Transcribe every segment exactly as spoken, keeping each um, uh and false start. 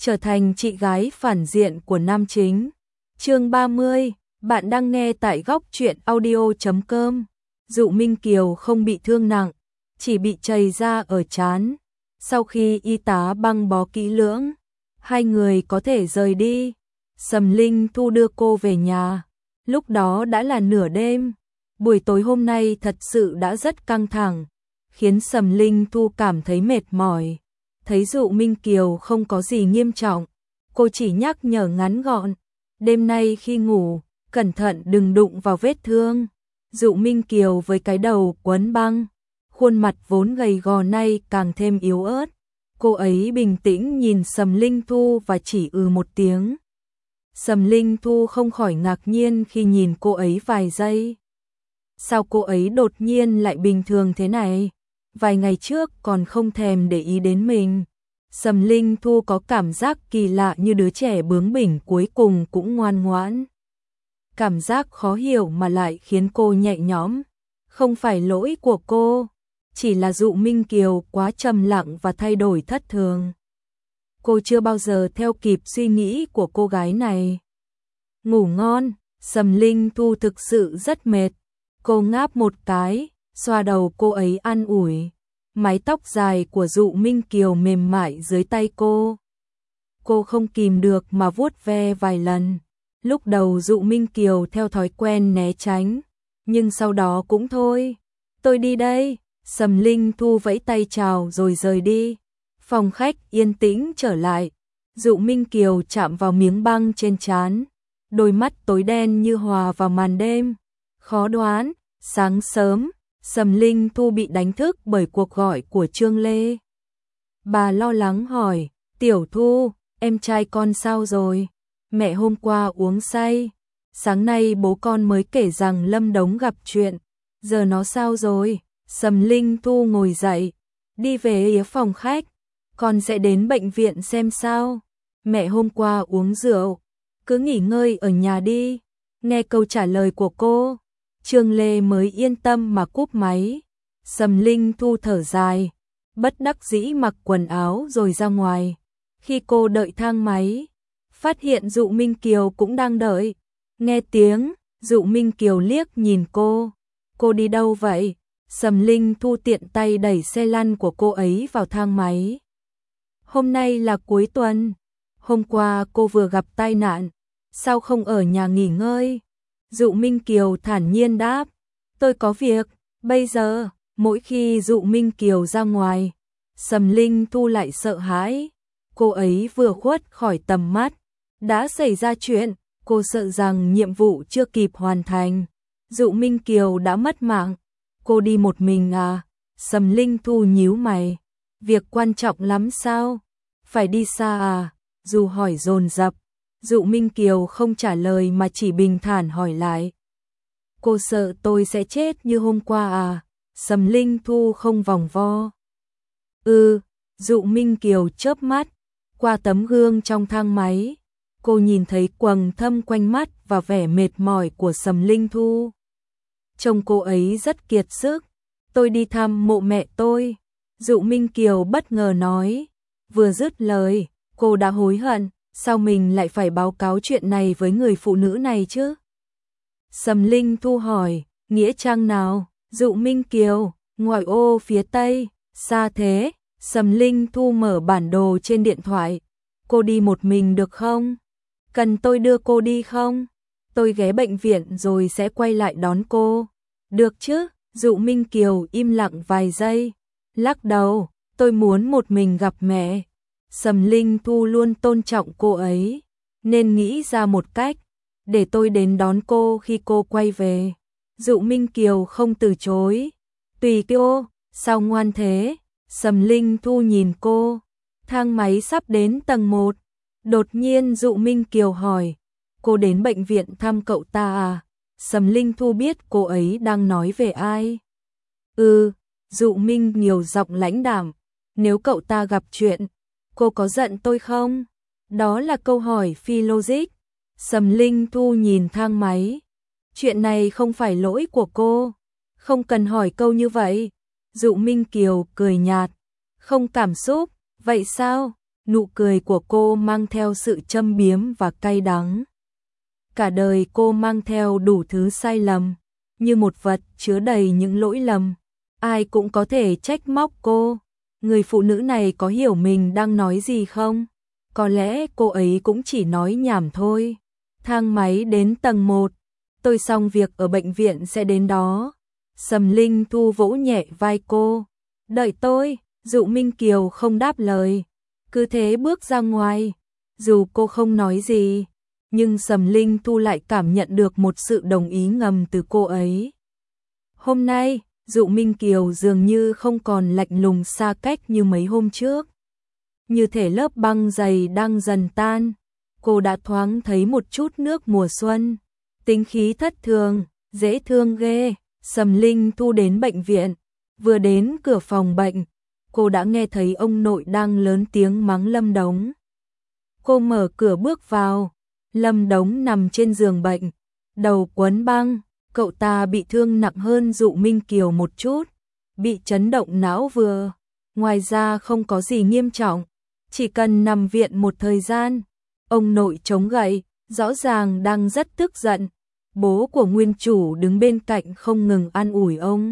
trở thành chị gái phản diện của nam chính. Chương ba mươi, bạn đang nghe tại góc truyện audio chấm com. Dụ Minh Kiều không bị thương nặng, chỉ bị chảy ra ở trán. Sau khi y tá băng bó kỹ lưỡng, hai người có thể rời đi. Sầm Linh Thu đưa cô về nhà. Lúc đó đã là nửa đêm. Buổi tối hôm nay thật sự đã rất căng thẳng, khiến Sầm Linh Thu cảm thấy mệt mỏi. Thấy Dụ Minh Kiều không có gì nghiêm trọng, cô chỉ nhắc nhở ngắn gọn. Đêm nay khi ngủ, cẩn thận đừng đụng vào vết thương. Dụ Minh Kiều với cái đầu quấn băng, khuôn mặt vốn gầy gò nay càng thêm yếu ớt. Cô ấy bình tĩnh nhìn Sầm Linh Thu và chỉ ừ một tiếng. Sầm Linh Thu không khỏi ngạc nhiên khi nhìn cô ấy vài giây. Sao cô ấy đột nhiên lại bình thường thế này? Vài ngày trước còn không thèm để ý đến mình. Sầm Linh Thu có cảm giác kỳ lạ như đứa trẻ bướng bỉnh cuối cùng cũng ngoan ngoãn. Cảm giác khó hiểu mà lại khiến cô nhẹ nhõm. Không phải lỗi của cô, chỉ là Dụ Minh Kiều quá trầm lặng và thay đổi thất thường. Cô chưa bao giờ theo kịp suy nghĩ của cô gái này. Ngủ ngon, Sầm Linh Thu thực sự rất mệt. Cô ngáp một cái, xoa đầu cô ấy an ủi. Mái tóc dài của Dụ Minh Kiều mềm mại dưới tay cô. Cô không kìm được mà vuốt ve vài lần. Lúc đầu Dụ Minh Kiều theo thói quen né tránh, nhưng sau đó cũng thôi. Tôi đi đây. Sầm Linh Thu vẫy tay chào rồi rời đi. Phòng khách yên tĩnh trở lại. Dụ Minh Kiều chạm vào miếng băng trên trán. Đôi mắt tối đen như hòa vào màn đêm. Khó đoán, sáng sớm, Sầm Linh Thu bị đánh thức bởi cuộc gọi của Trương Lê. Bà lo lắng hỏi, Tiểu Thu, em trai con sao rồi? Mẹ hôm qua uống say. Sáng nay bố con mới kể rằng Lâm Đống gặp chuyện. Giờ nó sao rồi? Sầm Linh Thu ngồi dậy, đi về phòng khách. Con sẽ đến bệnh viện xem sao. Mẹ hôm qua uống rượu, cứ nghỉ ngơi ở nhà đi. Nghe câu trả lời của cô, Trương Lê mới yên tâm mà cúp máy. Sầm Linh Thu thở dài, bất đắc dĩ mặc quần áo rồi ra ngoài. Khi cô đợi thang máy, phát hiện Dụ Minh Kiều cũng đang đợi. Nghe tiếng, Dụ Minh Kiều liếc nhìn cô. Cô đi đâu vậy? Sầm Linh Thu tiện tay đẩy xe lăn của cô ấy vào thang máy. Hôm nay là cuối tuần. Hôm qua cô vừa gặp tai nạn, sao không ở nhà nghỉ ngơi? Dụ Minh Kiều thản nhiên đáp, tôi có việc. Bây giờ, mỗi khi Dụ Minh Kiều ra ngoài, Sầm Linh Thu lại sợ hãi. Cô ấy vừa khuất khỏi tầm mắt, đã xảy ra chuyện. Cô sợ rằng nhiệm vụ chưa kịp hoàn thành, Dụ Minh Kiều đã mất mạng. Cô đi một mình à? Sầm Linh Thu nhíu mày. Việc quan trọng lắm sao? Phải đi xa à? Dù hỏi dồn dập, Dụ Minh Kiều không trả lời mà chỉ bình thản hỏi lại. Cô sợ tôi sẽ chết như hôm qua à? Sầm Linh Thu không vòng vo. Ừ, Dụ Minh Kiều chớp mắt. Qua tấm gương trong thang máy, cô nhìn thấy quầng thâm quanh mắt và vẻ mệt mỏi của Sầm Linh Thu. Trông cô ấy rất kiệt sức. Tôi đi thăm mộ mẹ tôi. Dụ Minh Kiều bất ngờ nói. Vừa dứt lời, cô đã hối hận. Sao mình lại phải báo cáo chuyện này với người phụ nữ này chứ? Sầm Linh Thu hỏi, nghĩa trang nào? Dụ Minh Kiều, ngoại ô phía tây. Xa thế? Sầm Linh Thu mở bản đồ trên điện thoại. Cô đi một mình được không? Cần tôi đưa cô đi không? Tôi ghé bệnh viện rồi sẽ quay lại đón cô. Được chứ? Dụ Minh Kiều im lặng vài giây, lắc đầu, tôi muốn một mình gặp mẹ. Sầm Linh Thu luôn tôn trọng cô ấy, nên nghĩ ra một cách, để tôi đến đón cô khi cô quay về. Dụ Minh Kiều không từ chối. Tùy cô, sao ngoan thế? Sầm Linh Thu nhìn cô. Thang máy sắp đến tầng một. Đột nhiên Dụ Minh Kiều hỏi, cô đến bệnh viện thăm cậu ta à? Sầm Linh Thu biết cô ấy đang nói về ai. Ừ, Dụ Minh Kiều giọng lãnh đạm, nếu cậu ta gặp chuyện, cô có giận tôi không? Đó là câu hỏi phi logic. Sầm Linh Thu nhìn thang máy. Chuyện này không phải lỗi của cô, không cần hỏi câu như vậy. Dụ Minh Kiều cười nhạt, không cảm xúc. Vậy sao? Nụ cười của cô mang theo sự châm biếm và cay đắng. Cả đời cô mang theo đủ thứ sai lầm, như một vật chứa đầy những lỗi lầm. Ai cũng có thể trách móc cô. Người phụ nữ này có hiểu mình đang nói gì không? Có lẽ cô ấy cũng chỉ nói nhảm thôi. Thang máy đến tầng một. Tôi xong việc ở bệnh viện sẽ đến đó. Sầm Linh Thu vỗ nhẹ vai cô. Đợi tôi. Dụ Minh Kiều không đáp lời, cứ thế bước ra ngoài. Dù cô không nói gì, nhưng Sầm Linh Thu lại cảm nhận được một sự đồng ý ngầm từ cô ấy. Hôm nay, Dụ Minh Kiều dường như không còn lạnh lùng xa cách như mấy hôm trước. Như thể lớp băng dày đang dần tan, cô đã thoáng thấy một chút nước mùa xuân. Tính khí thất thường, dễ thương ghê. Sầm Linh Thu đến bệnh viện, vừa đến cửa phòng bệnh, cô đã nghe thấy ông nội đang lớn tiếng mắng Lâm Đống. Cô mở cửa bước vào, Lâm Đống nằm trên giường bệnh, đầu quấn băng. Cậu ta bị thương nặng hơn Dụ Minh Kiều một chút, bị chấn động não vừa. Ngoài ra không có gì nghiêm trọng, chỉ cần nằm viện một thời gian. Ông nội chống gậy, rõ ràng đang rất tức giận. Bố của nguyên chủ đứng bên cạnh không ngừng an ủi ông.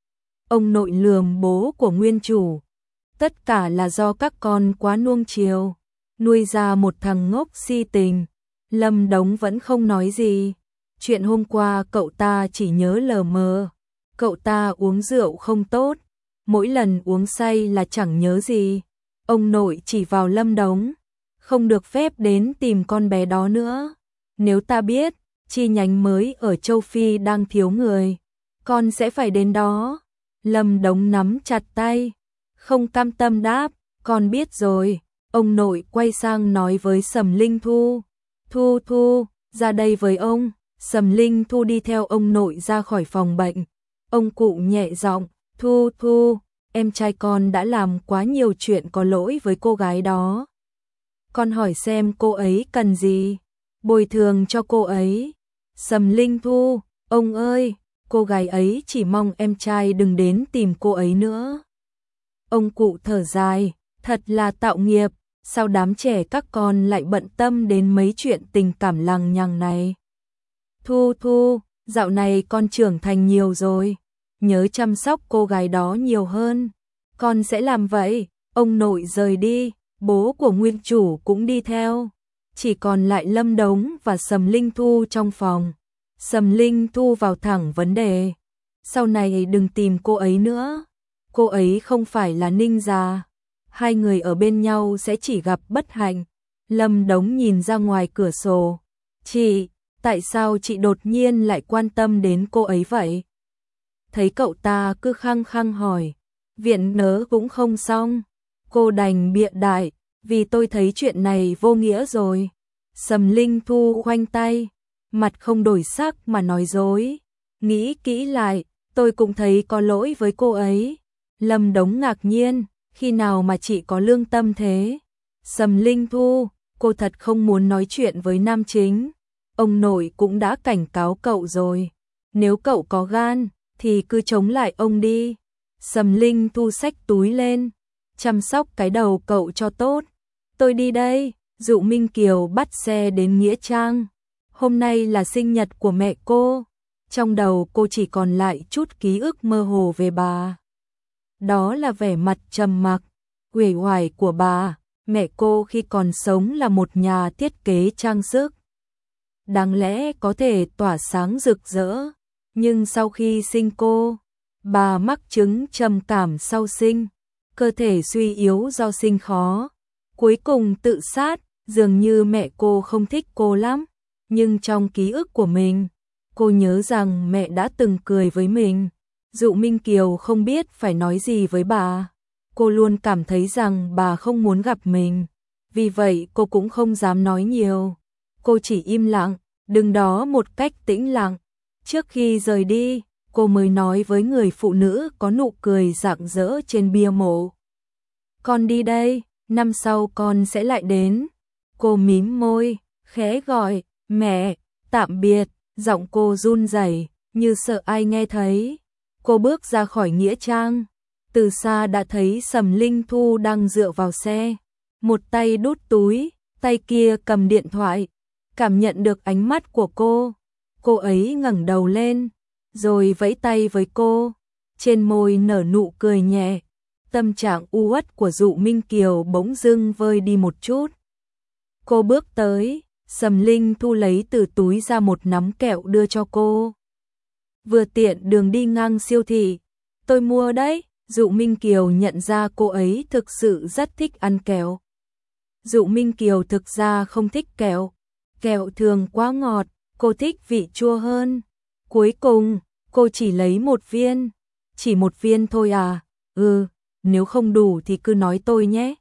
Ông nội lườm bố của nguyên chủ. Tất cả là do các con quá nuông chiều, nuôi ra một thằng ngốc si tình. Lâm Đống vẫn không nói gì. Chuyện hôm qua cậu ta chỉ nhớ lờ mờ. Cậu ta uống rượu không tốt, mỗi lần uống say là chẳng nhớ gì. Ông nội chỉ vào Lâm Đống. Không được phép đến tìm con bé đó nữa. Nếu ta biết chi nhánh mới ở châu Phi đang thiếu người, con sẽ phải đến đó. Lâm Đống nắm chặt tay, không cam tâm đáp, con biết rồi. Ông nội quay sang nói với Sầm Linh Thu. Thu Thu, ra đây với ông. Sầm Linh Thu đi theo ông nội ra khỏi phòng bệnh. Ông cụ nhẹ giọng, Thu Thu, em trai con đã làm quá nhiều chuyện có lỗi với cô gái đó. Con hỏi xem cô ấy cần gì, bồi thường cho cô ấy. Sầm Linh Thu, ông ơi, cô gái ấy chỉ mong em trai đừng đến tìm cô ấy nữa. Ông cụ thở dài, thật là tạo nghiệp, sao đám trẻ các con lại bận tâm đến mấy chuyện tình cảm lằng nhằng này. Thu Thu, dạo này con trưởng thành nhiều rồi, nhớ chăm sóc cô gái đó nhiều hơn. Con sẽ làm vậy. Ông nội rời đi, bố của nguyên chủ cũng đi theo. Chỉ còn lại Lâm Đống và Sầm Linh Thu trong phòng. Sầm Linh Thu vào thẳng vấn đề. Sau này đừng tìm cô ấy nữa. Cô ấy không phải là ninja. Hai người ở bên nhau sẽ chỉ gặp bất hạnh. Lâm Đống nhìn ra ngoài cửa sổ. Chị, tại sao chị đột nhiên lại quan tâm đến cô ấy vậy? Thấy cậu ta cứ khăng khăng hỏi. Viện nớ cũng không xong. Cô đành bịa đại, vì tôi thấy chuyện này vô nghĩa rồi. Sầm Linh Thu khoanh tay, mặt không đổi sắc mà nói dối. Nghĩ kỹ lại, tôi cũng thấy có lỗi với cô ấy. Lâm Đống ngạc nhiên, khi nào mà chị có lương tâm thế? Sầm Linh Thu, cô thật không muốn nói chuyện với nam chính. Ông nội cũng đã cảnh cáo cậu rồi. Nếu cậu có gan, thì cứ chống lại ông đi. Sầm Linh Thu xách túi lên, chăm sóc cái đầu cậu cho tốt. Tôi đi đây. Dụ Minh Kiều bắt xe đến Nghĩa Trang. Hôm nay là sinh nhật của mẹ cô. Trong đầu cô chỉ còn lại chút ký ức mơ hồ về bà. Đó là vẻ mặt trầm mặc, uể oải của bà. Mẹ cô khi còn sống là một nhà thiết kế trang sức. Đáng lẽ có thể tỏa sáng rực rỡ. Nhưng sau khi sinh cô, bà mắc chứng trầm cảm sau sinh. Cơ thể suy yếu do sinh khó. Cuối cùng tự sát. Dường như mẹ cô không thích cô lắm. Nhưng trong ký ức của mình, cô nhớ rằng mẹ đã từng cười với mình. Dụ Minh Kiều không biết phải nói gì với bà. Cô luôn cảm thấy rằng bà không muốn gặp mình. Vì vậy cô cũng không dám nói nhiều. Cô chỉ im lặng, đứng đó một cách tĩnh lặng. Trước khi rời đi, cô mới nói với người phụ nữ có nụ cười rạng rỡ trên bia mộ. Con đi đây, năm sau con sẽ lại đến. Cô mím môi, khẽ gọi, mẹ, tạm biệt. Giọng cô run rẩy, như sợ ai nghe thấy. Cô bước ra khỏi Nghĩa Trang. Từ xa đã thấy Sầm Linh Thu đang dựa vào xe. một tay đút túi, tay kia cầm điện thoại, cảm nhận được ánh mắt của cô. Cô ấy ngẩng đầu lên, rồi vẫy tay với cô, trên môi nở nụ cười nhẹ. Tâm trạng u uất của Dụ Minh Kiều bỗng dưng vơi đi một chút. Cô bước tới, Sầm Linh Thu lấy từ túi ra một nắm kẹo đưa cho cô. Vừa tiện đường đi ngang siêu thị, tôi mua đấy. Dụ Minh Kiều nhận ra cô ấy thực sự rất thích ăn kẹo. Dụ Minh Kiều thực ra không thích kẹo, kẹo thường quá ngọt, cô thích vị chua hơn. Cuối cùng, cô chỉ lấy một viên. Chỉ một viên thôi à? Ừ, nếu không đủ thì cứ nói tôi nhé.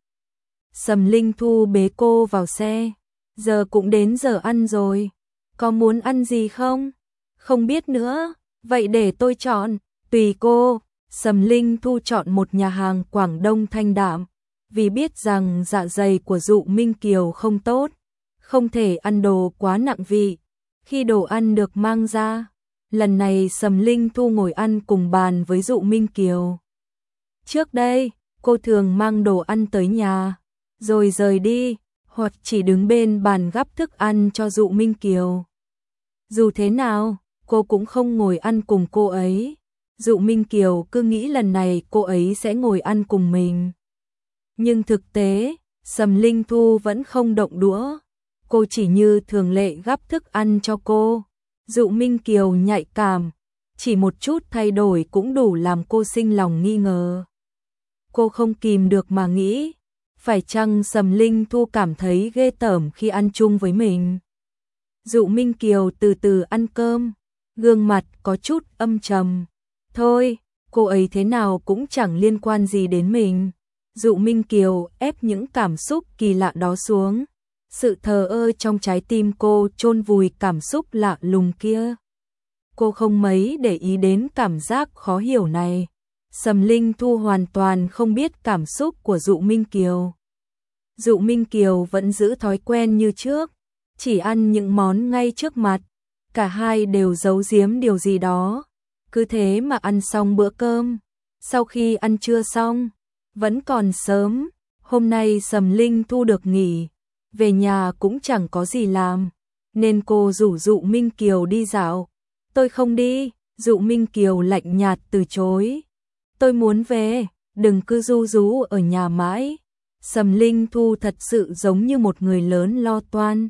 Sầm Linh Thu bế cô vào xe. Giờ cũng đến giờ ăn rồi. Có muốn ăn gì không? Không biết nữa. Vậy để tôi chọn. Tùy cô. Sầm Linh Thu chọn một nhà hàng Quảng Đông thanh đạm. Vì biết rằng dạ dày của Dụ Minh Kiều không tốt. Không thể ăn đồ quá nặng vị. Khi đồ ăn được mang ra, lần này Sầm Linh Thu ngồi ăn cùng bàn với Dụ Minh Kiều. Trước đây, cô thường mang đồ ăn tới nhà, rồi rời đi, hoặc chỉ đứng bên bàn gắp thức ăn cho Dụ Minh Kiều. Dù thế nào, cô cũng không ngồi ăn cùng cô ấy. Dụ Minh Kiều cứ nghĩ lần này cô ấy sẽ ngồi ăn cùng mình. Nhưng thực tế, Sầm Linh Thu vẫn không động đũa. Cô chỉ như thường lệ gắp thức ăn cho cô. Dụ Minh Kiều nhạy cảm, chỉ một chút thay đổi cũng đủ làm cô sinh lòng nghi ngờ. Cô không kìm được mà nghĩ, phải chăng Sầm Linh Thu cảm thấy ghê tởm khi ăn chung với mình. Dụ Minh Kiều từ từ ăn cơm, gương mặt có chút âm trầm. Thôi, cô ấy thế nào cũng chẳng liên quan gì đến mình. Dụ Minh Kiều ép những cảm xúc kỳ lạ đó xuống. Sự thờ ơ trong trái tim cô chôn vùi cảm xúc lạ lùng kia. Cô không mấy để ý đến cảm giác khó hiểu này. Sầm Linh Thu hoàn toàn không biết cảm xúc của Dụ Minh Kiều. Dụ Minh Kiều vẫn giữ thói quen như trước, chỉ ăn những món ngay trước mặt. Cả hai đều giấu giếm điều gì đó. Cứ thế mà ăn xong bữa cơm. Sau khi ăn trưa xong, vẫn còn sớm, hôm nay Sầm Linh Thu được nghỉ. Về nhà cũng chẳng có gì làm, nên cô rủ Dụ Minh Kiều đi dạo. Tôi không đi. Dụ Minh Kiều lạnh nhạt từ chối. Tôi muốn về, đừng cứ ru rú ở nhà mãi. Sầm Linh Thu thật sự giống như một người lớn lo toan.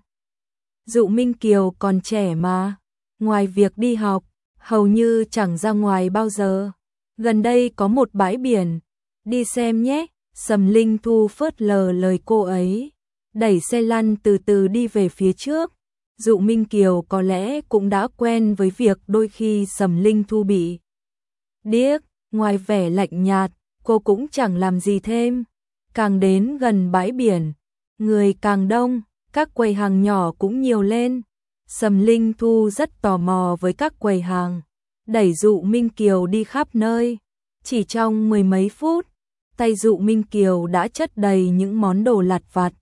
Dụ Minh Kiều còn trẻ mà, ngoài việc đi học, hầu như chẳng ra ngoài bao giờ. Gần đây có một bãi biển, đi xem nhé. Sầm Linh Thu phớt lờ lời cô ấy, đẩy xe lăn từ từ đi về phía trước. Dụ Minh Kiều có lẽ cũng đã quen với việc đôi khi Sầm Linh Thu bị điếc. Ngoài vẻ lạnh nhạt, cô cũng chẳng làm gì thêm. Càng đến gần bãi biển, người càng đông, các quầy hàng nhỏ cũng nhiều lên. Sầm Linh Thu rất tò mò với các quầy hàng, đẩy Dụ Minh Kiều đi khắp nơi. Chỉ trong mười mấy phút, tay Dụ Minh Kiều đã chất đầy những món đồ lặt vặt.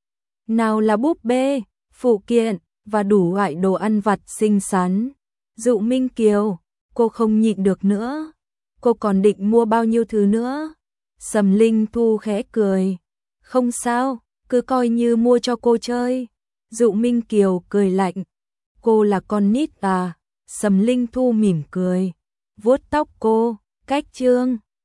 Nào là búp bê, phụ kiện và đủ loại đồ ăn vặt xinh xắn. Dụ Minh Kiều, cô không nhịn được nữa. Cô còn định mua bao nhiêu thứ nữa? Sầm Linh Thu khẽ cười. Không sao, cứ coi như mua cho cô chơi. Dụ Minh Kiều cười lạnh. Cô là con nít à? Sầm Linh Thu mỉm cười, vuốt tóc cô. Cách chương